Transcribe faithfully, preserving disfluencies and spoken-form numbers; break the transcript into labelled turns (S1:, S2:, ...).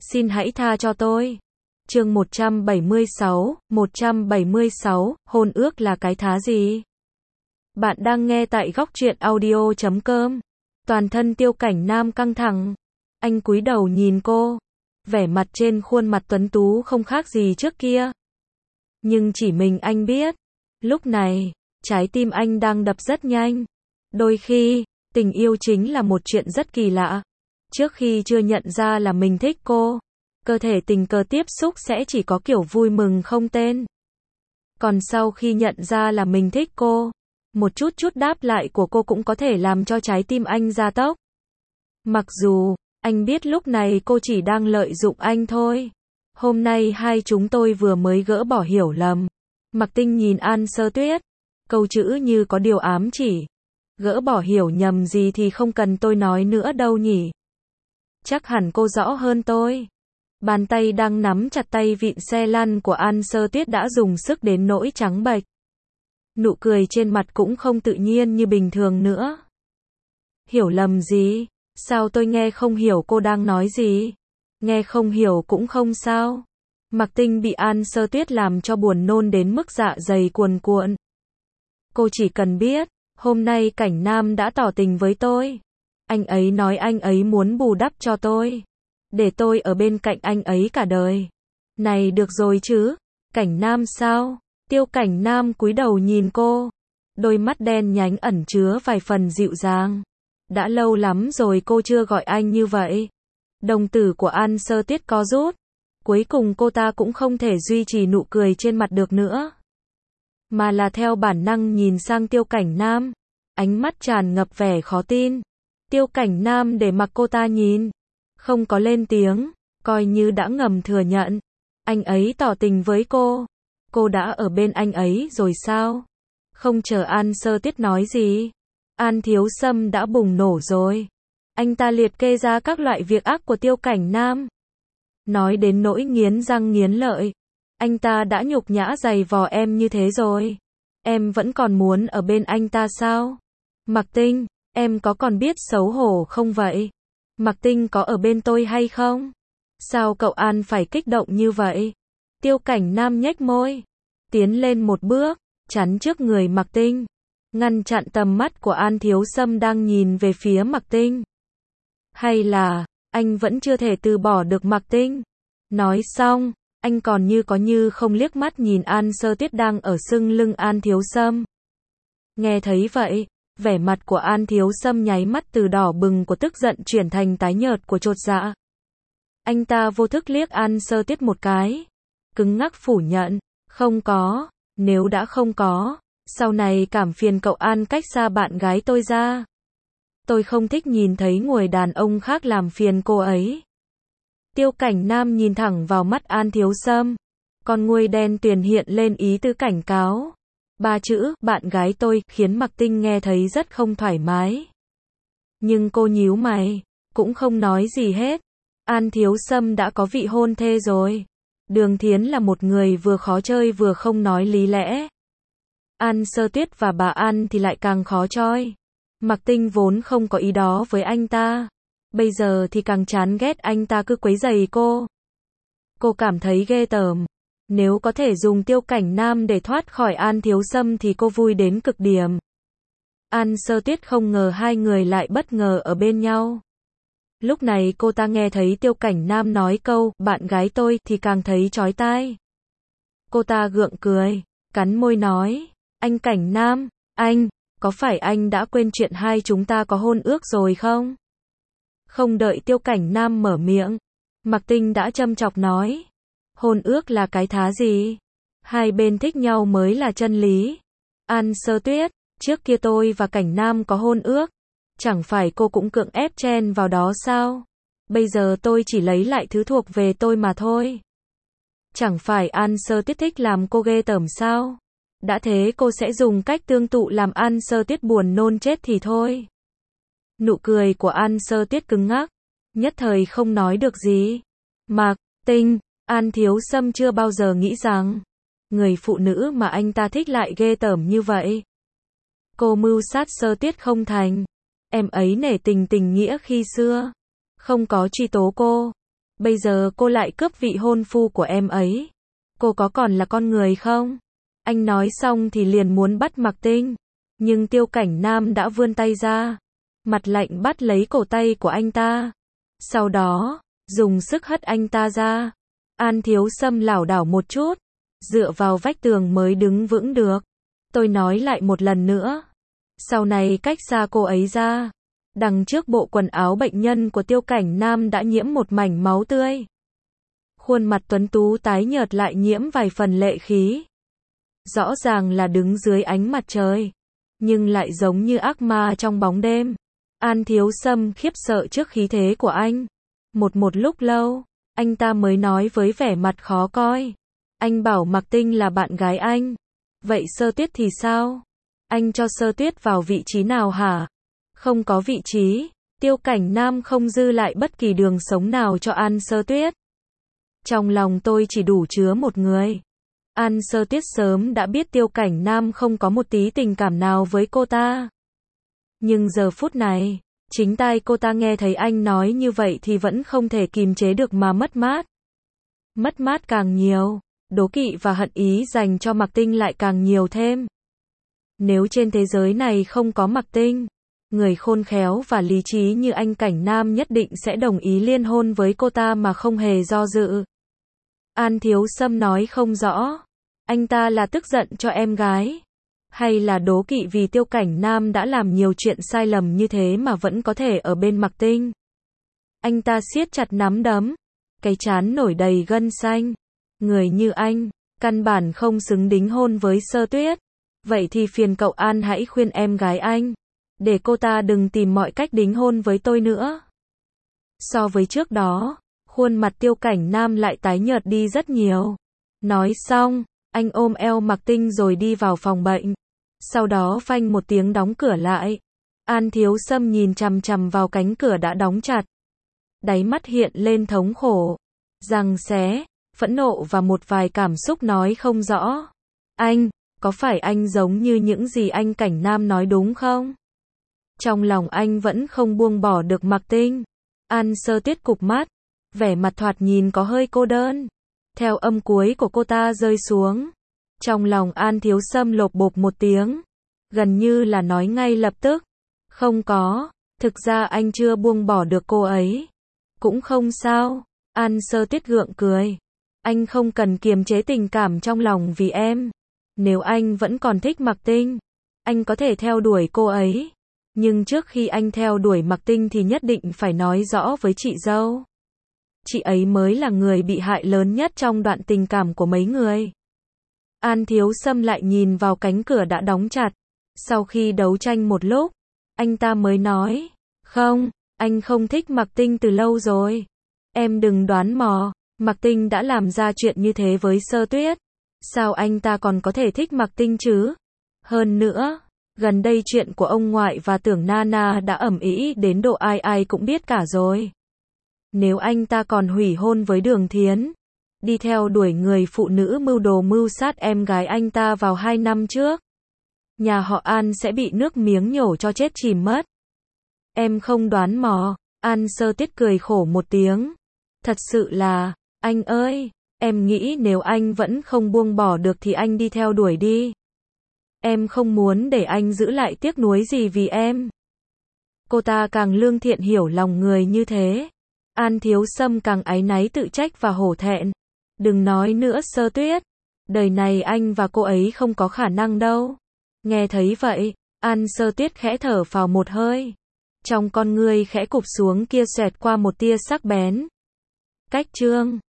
S1: Xin hãy tha cho tôi. Chương một trăm bảy mươi sáu, một trăm bảy mươi sáu, hôn ước là cái thá gì? Bạn đang nghe tại góc truyện audio chấm com. Toàn thân Tiêu Cảnh Nam căng thẳng. Anh cúi đầu nhìn cô. Vẻ mặt trên khuôn mặt tuấn tú không khác gì trước kia. Nhưng chỉ mình anh biết. Lúc này, trái tim anh đang đập rất nhanh. Đôi khi, tình yêu chính là một chuyện rất kỳ lạ. Trước khi chưa nhận ra là mình thích cô, cơ thể tình cờ tiếp xúc sẽ chỉ có kiểu vui mừng không tên. Còn sau khi nhận ra là mình thích cô, một chút chút đáp lại của cô cũng có thể làm cho trái tim anh gia tốc. Mặc dù, anh biết lúc này cô chỉ đang lợi dụng anh thôi. Hôm nay hai chúng tôi vừa mới gỡ bỏ hiểu lầm. Mặc Tinh nhìn An Sơ Tuyết. Câu chữ như có điều ám chỉ. Gỡ bỏ hiểu nhầm gì thì không cần tôi nói nữa đâu nhỉ. Chắc hẳn cô rõ hơn tôi. Bàn tay đang nắm chặt tay vịn xe lăn của An Sơ Tuyết đã dùng sức đến nỗi trắng bệch. Nụ cười trên mặt cũng không tự nhiên như bình thường nữa. Hiểu lầm gì? Sao tôi nghe không hiểu cô đang nói gì? Nghe không hiểu cũng không sao. Mặc Tinh bị An Sơ Tuyết làm cho buồn nôn đến mức dạ dày cuồn cuộn. Cô chỉ cần biết, hôm nay Cảnh Nam đã tỏ tình với tôi. Anh ấy nói anh ấy muốn bù đắp cho tôi. Để tôi ở bên cạnh anh ấy cả đời. Này được rồi chứ? Cảnh Nam sao? Tiêu Cảnh Nam cúi đầu nhìn cô. Đôi mắt đen nhánh ẩn chứa vài phần dịu dàng. Đã lâu lắm rồi cô chưa gọi anh như vậy. Đồng tử của An Sơ Tuyết co rút. Cuối cùng cô ta cũng không thể duy trì nụ cười trên mặt được nữa. Mà là theo bản năng nhìn sang Tiêu Cảnh Nam. Ánh mắt tràn ngập vẻ khó tin. Tiêu Cảnh Nam để mặc cô ta nhìn. Không có lên tiếng. Coi như đã ngầm thừa nhận. Anh ấy tỏ tình với cô. Cô đã ở bên anh ấy rồi sao? Không chờ An Sơ Tuyết nói gì. An Thiếu Sâm đã bùng nổ rồi. Anh ta liệt kê ra các loại việc ác của Tiêu Cảnh Nam. Nói đến nỗi nghiến răng nghiến lợi. Anh ta đã nhục nhã giày vò em như thế rồi. Em vẫn còn muốn ở bên anh ta sao? Mặc Tinh, em có còn biết xấu hổ không vậy? Mặc Tinh có ở bên tôi hay không? Sao cậu An phải kích động như vậy? Tiêu Cảnh Nam nhếch môi. Tiến lên một bước, chắn trước người Mặc Tinh. Ngăn chặn tầm mắt của An Thiếu Sâm đang nhìn về phía Mặc Tinh. Hay là, anh vẫn chưa thể từ bỏ được Mặc Tinh? Nói xong, anh còn như có như không liếc mắt nhìn An Sơ Tuyết đang ở sưng lưng An Thiếu Sâm. Nghe thấy vậy, vẻ mặt của An Thiếu Sâm nháy mắt từ đỏ bừng của tức giận chuyển thành tái nhợt của chột dạ. Anh ta vô thức liếc An Sơ Tuyết một cái. Cứng ngắc phủ nhận. Không có. Nếu đã không có, sau này cảm phiền cậu An cách xa bạn gái tôi ra. Tôi không thích nhìn thấy người đàn ông khác làm phiền cô ấy. Tiêu Cảnh Nam nhìn thẳng vào mắt An Thiếu Sâm. Con ngươi đen tuyền hiện lên ý tứ cảnh cáo. Ba chữ, bạn gái tôi, khiến Mặc Tinh nghe thấy rất không thoải mái. Nhưng cô nhíu mày, cũng không nói gì hết. An Thiếu Sâm đã có vị hôn thê rồi. Đường Thiến là một người vừa khó chơi vừa không nói lý lẽ. An Sơ Tuyết và bà An thì lại càng khó choi. Mặc Tinh vốn không có ý đó với anh ta. Bây giờ thì càng chán ghét anh ta cứ quấy rầy cô. Cô cảm thấy ghê tởm. Nếu có thể dùng Tiêu Cảnh Nam để thoát khỏi An Thiếu Sâm thì cô vui đến cực điểm. An Sơ Tuyết không ngờ hai người lại bất ngờ ở bên nhau. Lúc này cô ta nghe thấy Tiêu Cảnh Nam nói câu, bạn gái tôi, thì càng thấy chói tai. Cô ta gượng cười, cắn môi nói, anh Cảnh Nam, anh, có phải anh đã quên chuyện hai chúng ta có hôn ước rồi không? Không đợi Tiêu Cảnh Nam mở miệng, Mặc Tinh đã châm chọc nói, hôn ước là cái thá gì? Hai bên thích nhau mới là chân lý. An Sơ Tuyết, trước kia tôi và Cảnh Nam có hôn ước. Chẳng phải cô cũng cưỡng ép chen vào đó sao? Bây giờ tôi chỉ lấy lại thứ thuộc về tôi mà thôi. Chẳng phải An Sơ Tuyết thích làm cô ghê tởm sao? Đã thế cô sẽ dùng cách tương tự làm An Sơ Tuyết buồn nôn chết thì thôi. Nụ cười của An Sơ Tuyết cứng ngắc, nhất thời không nói được gì. Mặc Tinh, An Thiếu Sâm chưa bao giờ nghĩ rằng người phụ nữ mà anh ta thích lại ghê tởm như vậy. Cô mưu sát Sơ Tuyết không thành. Em ấy nể tình tình nghĩa khi xưa. Không có truy tố cô. Bây giờ cô lại cướp vị hôn phu của em ấy. Cô có còn là con người không? Anh nói xong thì liền muốn bắt Mạc Tinh. Nhưng Tiêu Cảnh Nam đã vươn tay ra. Mặt lạnh bắt lấy cổ tay của anh ta. Sau đó, dùng sức hất anh ta ra. An Thiếu Sâm lảo đảo một chút. Dựa vào vách tường mới đứng vững được. Tôi nói lại một lần nữa. Sau này cách xa cô ấy ra. Đằng trước bộ quần áo bệnh nhân của Tiêu Cảnh Nam đã nhiễm một mảnh máu tươi. Khuôn mặt tuấn tú tái nhợt lại nhiễm vài phần lệ khí. Rõ ràng là đứng dưới ánh mặt trời, nhưng lại giống như ác ma trong bóng đêm. An Thiếu Sâm khiếp sợ trước khí thế của anh. Một một lúc lâu, anh ta mới nói với vẻ mặt khó coi. Anh bảo Mạc Tinh là bạn gái anh. Vậy Sơ Tuyết thì sao? Anh cho Sơ Tuyết vào vị trí nào hả? Không có vị trí. Tiêu Cảnh Nam không dư lại bất kỳ đường sống nào cho An Sơ Tuyết. Trong lòng tôi chỉ đủ chứa một người. An Sơ Tuyết sớm đã biết Tiêu Cảnh Nam không có một tí tình cảm nào với cô ta. Nhưng giờ phút này, chính tai cô ta nghe thấy anh nói như vậy thì vẫn không thể kìm chế được mà mất mát. Mất mát càng nhiều, đố kỵ và hận ý dành cho Mạc Tinh lại càng nhiều thêm. Nếu trên thế giới này không có Mạc Tinh, người khôn khéo và lý trí như anh Cảnh Nam nhất định sẽ đồng ý liên hôn với cô ta mà không hề do dự. An Thiếu Sâm nói không rõ. Anh ta là tức giận cho em gái, hay là đố kỵ vì Tiêu Cảnh Nam đã làm nhiều chuyện sai lầm như thế mà vẫn có thể ở bên Mạc Tinh. Anh ta siết chặt nắm đấm, cái trán nổi đầy gân xanh. Người như anh, căn bản không xứng đính hôn với Sơ Tuyết. Vậy thì phiền cậu An hãy khuyên em gái anh, để cô ta đừng tìm mọi cách đính hôn với tôi nữa. So với trước đó, khuôn mặt Tiêu Cảnh Nam lại tái nhợt đi rất nhiều. Nói xong, anh ôm eo Mạc Tinh rồi đi vào phòng bệnh. Sau đó phanh một tiếng đóng cửa lại. An Thiếu Sâm nhìn chằm chằm vào cánh cửa đã đóng chặt. Đáy mắt hiện lên thống khổ, giằng xé, phẫn nộ và một vài cảm xúc nói không rõ. Anh, có phải anh giống như những gì anh Cảnh Nam nói đúng không? Trong lòng anh vẫn không buông bỏ được Mạc Tinh. An Sơ Tuyết cụp mắt, vẻ mặt thoạt nhìn có hơi cô đơn. Theo âm cuối của cô ta rơi xuống, trong lòng An Thiếu Sâm lộp bộp một tiếng, gần như là nói ngay lập tức. Không có, thực ra anh chưa buông bỏ được cô ấy. Cũng không sao. An Sơ Tuyết gượng cười. Anh không cần kiềm chế tình cảm trong lòng vì em. Nếu anh vẫn còn thích Mạc Tinh, anh có thể theo đuổi cô ấy. Nhưng trước khi anh theo đuổi Mạc Tinh thì nhất định phải nói rõ với chị dâu. Chị ấy mới là người bị hại lớn nhất trong đoạn tình cảm của mấy người. An Thiếu Sâm lại nhìn vào cánh cửa đã đóng chặt. Sau khi đấu tranh một lúc, anh ta mới nói, không, anh không thích Mạc Tinh từ lâu rồi. Em đừng đoán mò, Mạc Tinh đã làm ra chuyện như thế với Sơ Tuyết. Sao anh ta còn có thể thích Mạc Tinh chứ? Hơn nữa, gần đây chuyện của ông ngoại và Tưởng Nana đã ầm ĩ đến độ ai ai cũng biết cả rồi. Nếu anh ta còn hủy hôn với Đường Thiến, đi theo đuổi người phụ nữ mưu đồ mưu sát em gái anh ta vào hai năm trước, nhà họ An sẽ bị nước miếng nhổ cho chết chìm mất. Em không đoán mò. An Sơ Tuyết cười khổ một tiếng. Thật sự là, anh ơi, em nghĩ nếu anh vẫn không buông bỏ được thì anh đi theo đuổi đi. Em không muốn để anh giữ lại tiếc nuối gì vì em. Cô ta càng lương thiện hiểu lòng người như thế. An Thiếu Sâm càng áy náy tự trách và hổ thẹn. Đừng nói nữa Sơ Tuyết. Đời này anh và cô ấy không có khả năng đâu. Nghe thấy vậy, An Sơ Tuyết khẽ thở phào một hơi. Trong con ngươi khẽ cụp xuống kia xẹt qua một tia sắc bén. Cách chương